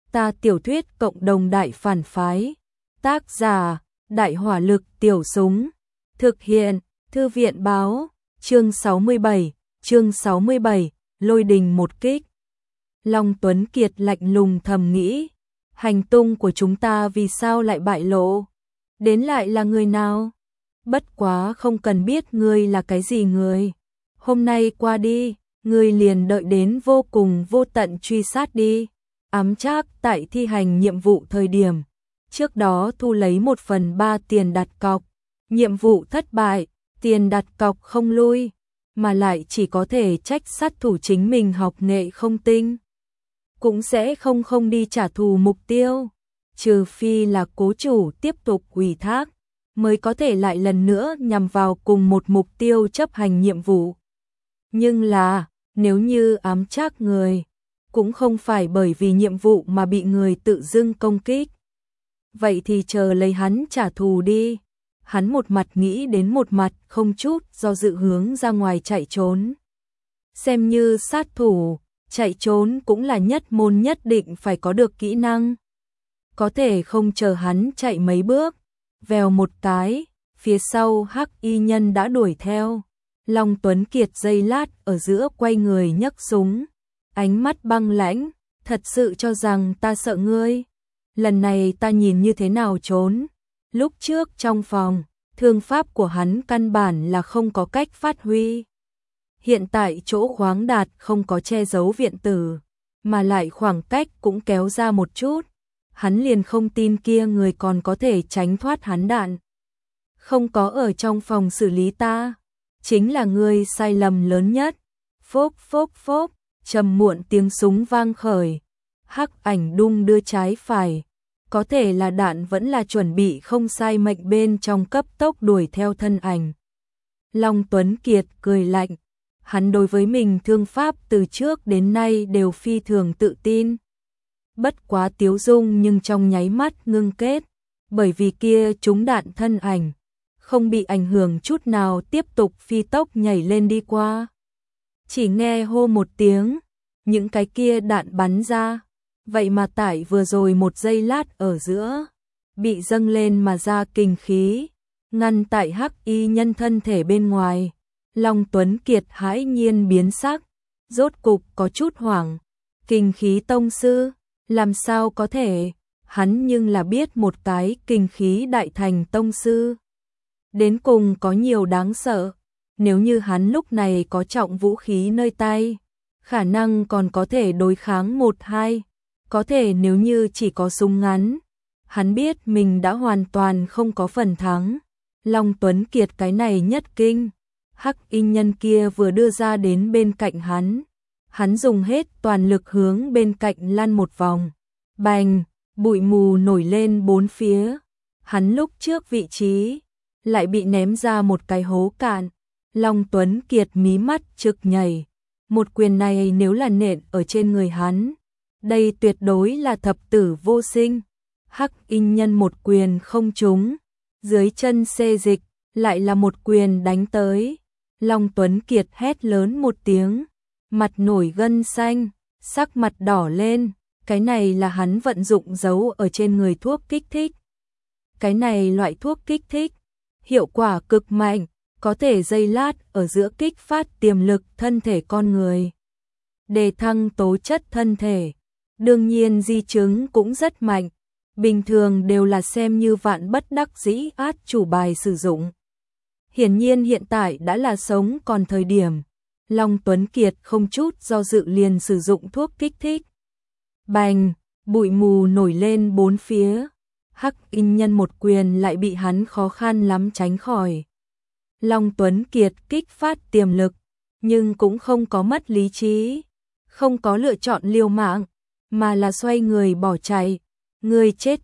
Ta tiểu thuyết cộng đồng đại phản phái. Tác giả, Đại hỏa lực tiểu súng. Thực hiện, Thư viện báo, chương 67, lôi đình một kích. Long Tuấn Kiệt lạnh lùng thầm nghĩ, hành tung của chúng ta vì sao lại bại lộ? Đến lại là người nào? Bất quá không cần biết ngươi là cái gì người. Hôm nay qua đi, ngươi liền đợi đến vô cùng vô tận truy sát đi. Ám Trác tại thi hành nhiệm vụ thời điểm, trước đó thu lấy 1/3 tiền đặt cọc. Nhiệm vụ thất bại, tiền đặt cọc không lui, mà lại chỉ có thể trách sát thủ chính mình học nghệ không tinh. Cũng sẽ không đi trả thù mục tiêu, trừ phi là cố chủ tiếp tục ủy thác, mới có thể lại lần nữa nhằm vào cùng một mục tiêu chấp hành nhiệm vụ. Nhưng là, nếu như ám trác người, cũng không phải bởi vì nhiệm vụ mà bị người tự dưng công kích. Vậy thì chờ lấy hắn trả thù đi. Hắn một mặt nghĩ đến một mặt không chút do dự hướng ra ngoài chạy trốn. Xem như sát thủ, chạy trốn cũng là nhất môn nhất định phải có được kỹ năng. Có thể không chờ hắn chạy mấy bước, vèo một cái, phía sau hắc y nhân đã đuổi theo. Long Tuấn Kiệt giây lát ở giữa quay người nhấc súng, ánh mắt băng lãnh, thật sự cho rằng ta sợ ngươi? Lần này ta nhìn như thế nào trốn? Lúc trước trong phòng, thương pháp của hắn căn bản là không có cách phát huy. Hiện tại chỗ khoáng đạt không có che giấu viện tử, mà lại khoảng cách cũng kéo ra một chút. Hắn liền không tin kia người còn có thể tránh thoát hắn đạn. Không có ở trong phòng xử lý ta, chính là ngươi sai lầm lớn nhất. Phốp phốp phốp, trầm muộn tiếng súng vang khởi. Hắc ảnh đung đưa trái phải. Có thể là đạn vẫn là chuẩn bị không sai mệnh bên trong cấp tốc đuổi theo thân ảnh. Long Tuấn Kiệt cười lạnh. Hắn đối với mình thương pháp từ trước đến nay đều phi thường tự tin. Bất quá tiếu dung nhưng trong nháy mắt ngưng kết. Bởi vì kia trúng đạn thân ảnh, không bị ảnh hưởng chút nào tiếp tục phi tốc nhảy lên đi qua. Chỉ nghe hô một tiếng, những cái kia đạn bắn ra. Vậy mà tại vừa rồi một giây lát ở giữa, bị dâng lên mà ra kinh khí, ngăn tại hắc y nhân thân thể bên ngoài. Long Tuấn Kiệt hãi nhiên biến sắc, rốt cục có chút hoảng. Kinh khí tông sư, làm sao có thể? Hắn nhưng là biết một cái kinh khí đại thành tông sư. Đến cùng có nhiều đáng sợ, nếu như hắn lúc này có trọng vũ khí nơi tay, khả năng còn có thể đối kháng 1-2. Có thể nếu như chỉ có súng ngắn, hắn biết mình đã hoàn toàn không có phần thắng. Long Tuấn Kiệt cái này nhất kinh, hắc y nhân kia vừa đưa ra đến bên cạnh hắn dùng hết toàn lực hướng bên cạnh lăn một vòng. Bành, bụi mù nổi lên bốn phía. Hắn lúc trước vị trí lại bị ném ra một cái hố cạn. Long Tuấn Kiệt mí mắt trực nhảy. Một quyền này nếu là nện ở trên người hắn, đây tuyệt đối là thập tử vô sinh. Hắc y nhân một quyền không trúng, dưới chân xê dịch, lại là một quyền đánh tới. Long Tuấn Kiệt hét lớn một tiếng, mặt nổi gân xanh, sắc mặt đỏ lên. Cái này là hắn vận dụng giấu ở trên người thuốc kích thích. Cái này loại thuốc kích thích, hiệu quả cực mạnh, có thể giây lát ở giữa kích phát tiềm lực thân thể con người, đề thăng tố chất thân thể. Đương nhiên di chứng cũng rất mạnh, bình thường đều là xem như vạn bất đắc dĩ át chủ bài sử dụng. Hiển nhiên hiện tại đã là sống còn thời điểm. Long Tuấn Kiệt không chút do dự liền sử dụng thuốc kích thích. Bành, bụi mù nổi lên bốn phía. Hắc y nhân một quyền lại bị hắn khó khăn lắm tránh khỏi. Long Tuấn Kiệt kích phát tiềm lực, nhưng cũng không có mất lý trí, không có lựa chọn liều mạng, mà là xoay người bỏ chạy. Ngươi chết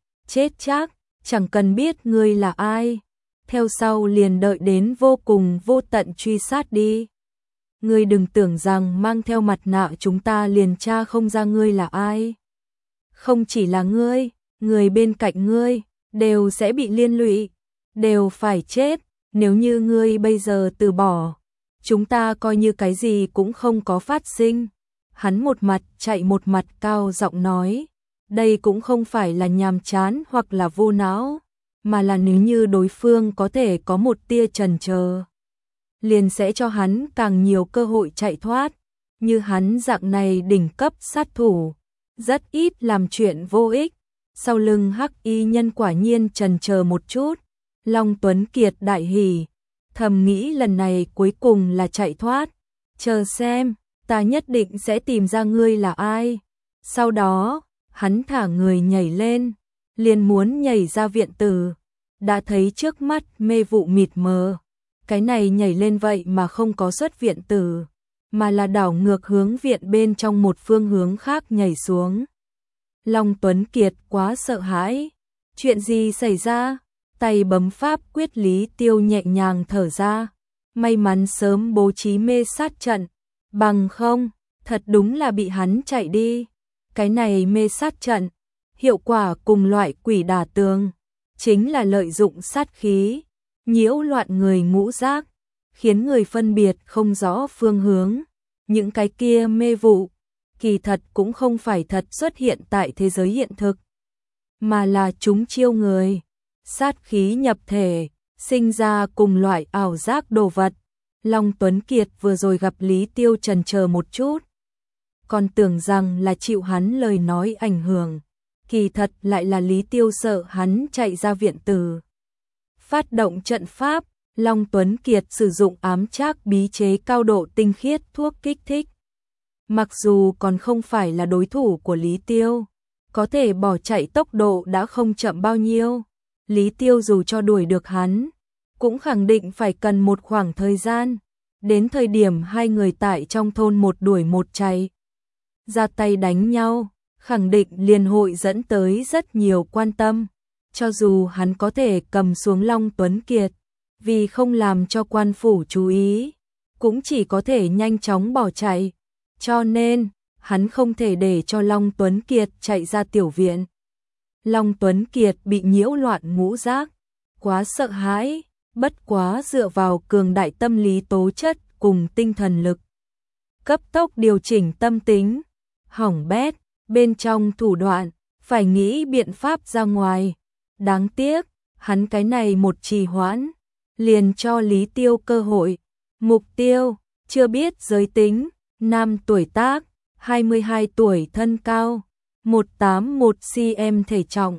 chắc, chẳng cần biết ngươi là ai. Theo sau liền đợi đến vô cùng vô tận truy sát đi. Ngươi đừng tưởng rằng mang theo mặt nạ chúng ta liền tra không ra ngươi là ai. Không chỉ là ngươi, người bên cạnh ngươi đều sẽ bị liên lụy, đều phải chết. Nếu như ngươi bây giờ từ bỏ, chúng ta coi như cái gì cũng không có phát sinh. Hắn một mặt chạy một mặt cao giọng nói. Đây cũng không phải là nhàm chán hoặc là vô não, mà là nếu như đối phương có thể có một tia chần chờ, liền sẽ cho hắn càng nhiều cơ hội chạy thoát. Như hắn dạng này đỉnh cấp sát thủ, rất ít làm chuyện vô ích. Sau lưng Hắc Y nhân quả nhiên chần chờ một chút, Long Tuấn Kiệt đại hỉ, thầm nghĩ lần này cuối cùng là chạy thoát. Chờ xem, ta nhất định sẽ tìm ra ngươi là ai. Sau đó, hắn thả người nhảy lên, liền muốn nhảy ra viện tử. Đã thấy trước mắt mê vụ mịt mờ. Cái này nhảy lên vậy mà không có xuất viện tử, mà là đảo ngược hướng viện bên trong một phương hướng khác nhảy xuống. Long Tuấn Kiệt quá sợ hãi. Chuyện gì xảy ra? Tay bấm pháp quyết Lý Tiêu nhẹ nhàng thở ra. May mắn sớm bố trí mê sát trận, bằng không, thật đúng là bị hắn chạy đi. Cái này mê sát trận, hiệu quả cùng loại quỷ đả tường, chính là lợi dụng sát khí, nhiễu loạn người ngũ giác, khiến người phân biệt không rõ phương hướng. Những cái kia mê vụ, kỳ thật cũng không phải thật xuất hiện tại thế giới hiện thực, mà là chúng chiêu người, sát khí nhập thể, sinh ra cùng loại ảo giác đồ vật. Long Tuấn Kiệt vừa rồi gặp Lý Tiêu chần chờ một chút, còn tưởng rằng là chịu hắn lời nói ảnh hưởng, kỳ thật lại là Lý Tiêu sợ hắn chạy ra viện tử. Phát động trận pháp, Long Tuấn Kiệt sử dụng ám trác bí chế cao độ tinh khiết thuốc kích thích. Mặc dù còn không phải là đối thủ của Lý Tiêu, có thể bỏ chạy tốc độ đã không chậm bao nhiêu. Lý Tiêu dù cho đuổi được hắn, cũng khẳng định phải cần một khoảng thời gian. Đến thời điểm hai người tại trong thôn một đuổi một chạy, ra tay đánh nhau, khẳng định liền hội dẫn tới rất nhiều quan tâm. Cho dù hắn có thể cầm xuống Long Tuấn Kiệt, vì không làm cho quan phủ chú ý, cũng chỉ có thể nhanh chóng bỏ chạy. Cho nên, hắn không thể để cho Long Tuấn Kiệt chạy ra tiểu viện. Long Tuấn Kiệt bị nhiễu loạn ngũ giác, quá sợ hãi, bất quá dựa vào cường đại tâm lý tố chất cùng tinh thần lực, cấp tốc điều chỉnh tâm tính. Hỏng bét, bên trong thủ đoạn, phải nghĩ biện pháp ra ngoài. Đáng tiếc, hắn cái này một trì hoãn, liền cho Lý Tiêu cơ hội. Mục tiêu, chưa biết giới tính, nam tuổi tác, 22 tuổi, thân cao, 181cm, thể trọng,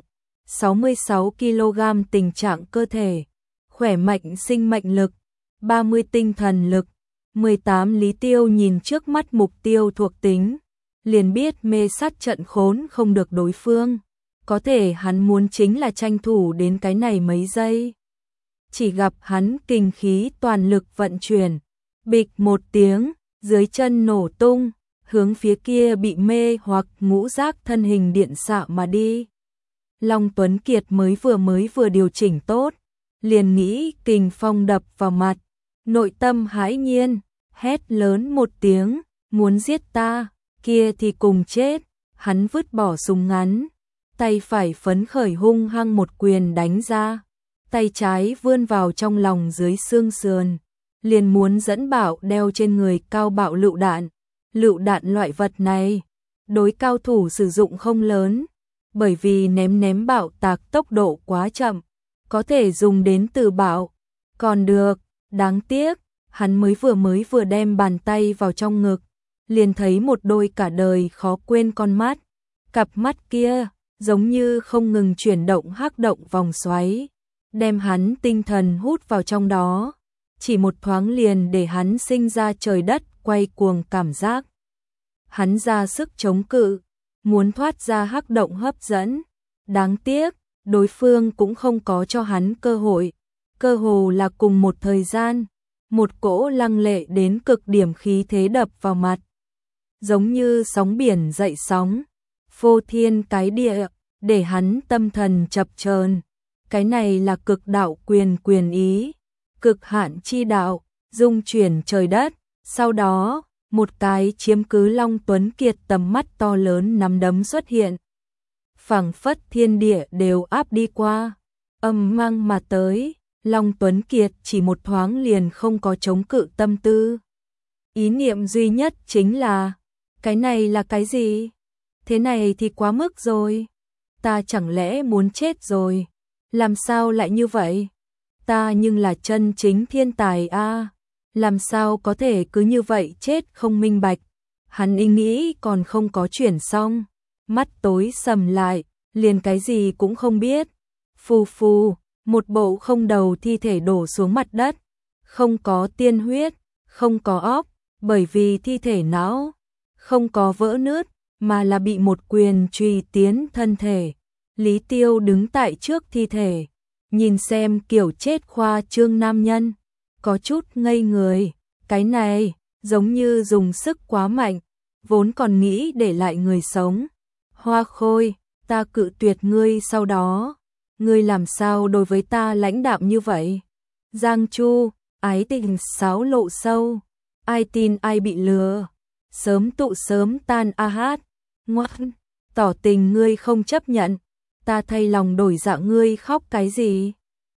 66 kg, tình trạng cơ thể, khỏe mạnh, sinh mệnh lực, 30 tinh thần lực, 18. Lý Tiêu nhìn trước mắt mục tiêu thuộc tính, liền biết mê sát trận khốn không được đối phương. Có thể hắn muốn chính là tranh thủ đến cái này mấy giây. Chỉ gặp hắn kinh khí toàn lực vận chuyển, bịch một tiếng, dưới chân nổ tung, hướng phía kia bị mê hoặc ngũ giác thân hình điện xạ mà đi. Long Tuấn Kiệt mới vừa điều chỉnh tốt, liền nghĩ kình phong đập vào mặt, nội tâm hãi nhiên, hét lớn một tiếng, muốn giết ta, kia thì cùng chết. Hắn vứt bỏ súng ngắn, tay phải phấn khởi hung hăng một quyền đánh ra, tay trái vươn vào trong lòng dưới xương sườn, liền muốn dẫn Bảo đeo trên người cao bạo lựu đạn. Lựu đạn loại vật này, đối cao thủ sử dụng không lớn, bởi vì ném bạo tạc tốc độ quá chậm, có thể dùng đến từ bạo, còn được. Đáng tiếc, hắn mới vừa đem bàn tay vào trong ngực, liền thấy một đôi cả đời khó quên con mắt. Cặp mắt kia, giống như không ngừng chuyển động hắc động vòng xoáy, đem hắn tinh thần hút vào trong đó, chỉ một thoáng liền để hắn sinh ra trời đất quay cuồng cảm giác. Hắn ra sức chống cự, muốn thoát ra hắc động hấp dẫn. Đáng tiếc, đối phương cũng không có cho hắn cơ hội. Cơ hồ là cùng một thời gian, một cỗ lăng lệ đến cực điểm khí thế đập vào mặt, giống như sóng biển dậy sóng, phô thiên cái địa, để hắn tâm thần chập chờn. Cái này là cực đạo quyền ý, cực hạn chi đạo, dung chuyển trời đất. Sau đó, một cái chiếm cứ Long Tuấn Kiệt tầm mắt to lớn nắm đấm xuất hiện, phảng phất thiên địa đều áp đi qua, âm mang mà tới. Long Tuấn Kiệt chỉ một thoáng liền không có chống cự tâm tư. Ý niệm duy nhất chính là, cái này là cái gì? thế này thì quá mức rồi. Ta chẳng lẽ muốn chết rồi? Làm sao lại như vậy? Ta nhưng là chân chính thiên tài a, làm sao có thể cứ như vậy chết không minh bạch. Hắn ý nghĩ còn không có chuyển xong, mắt tối sầm lại, liền cái gì cũng không biết. Phù phù, một bộ không đầu thi thể đổ xuống mặt đất, không có tiên huyết, không có óc, bởi vì thi thể não không có vỡ nứt, mà là bị một quyền chùy tiến thân thể. Lý Tiêu đứng tại trước thi thể, nhìn xem kiểu chết khoa trương nam nhân, có chút ngây người, cái này giống như dùng sức quá mạnh, vốn còn nghĩ để lại người sống. Hoa Khôi, ta cự tuyệt ngươi sau đó, ngươi làm sao đối với ta lãnh đạm như vậy? Giang Chu, ái tình xáo lộ sâu, ai tin ai bị lừa, sớm tụ sớm tan a hát, ngoan, tỏ tình ngươi không chấp nhận, ta thay lòng đổi dạ ngươi khóc cái gì?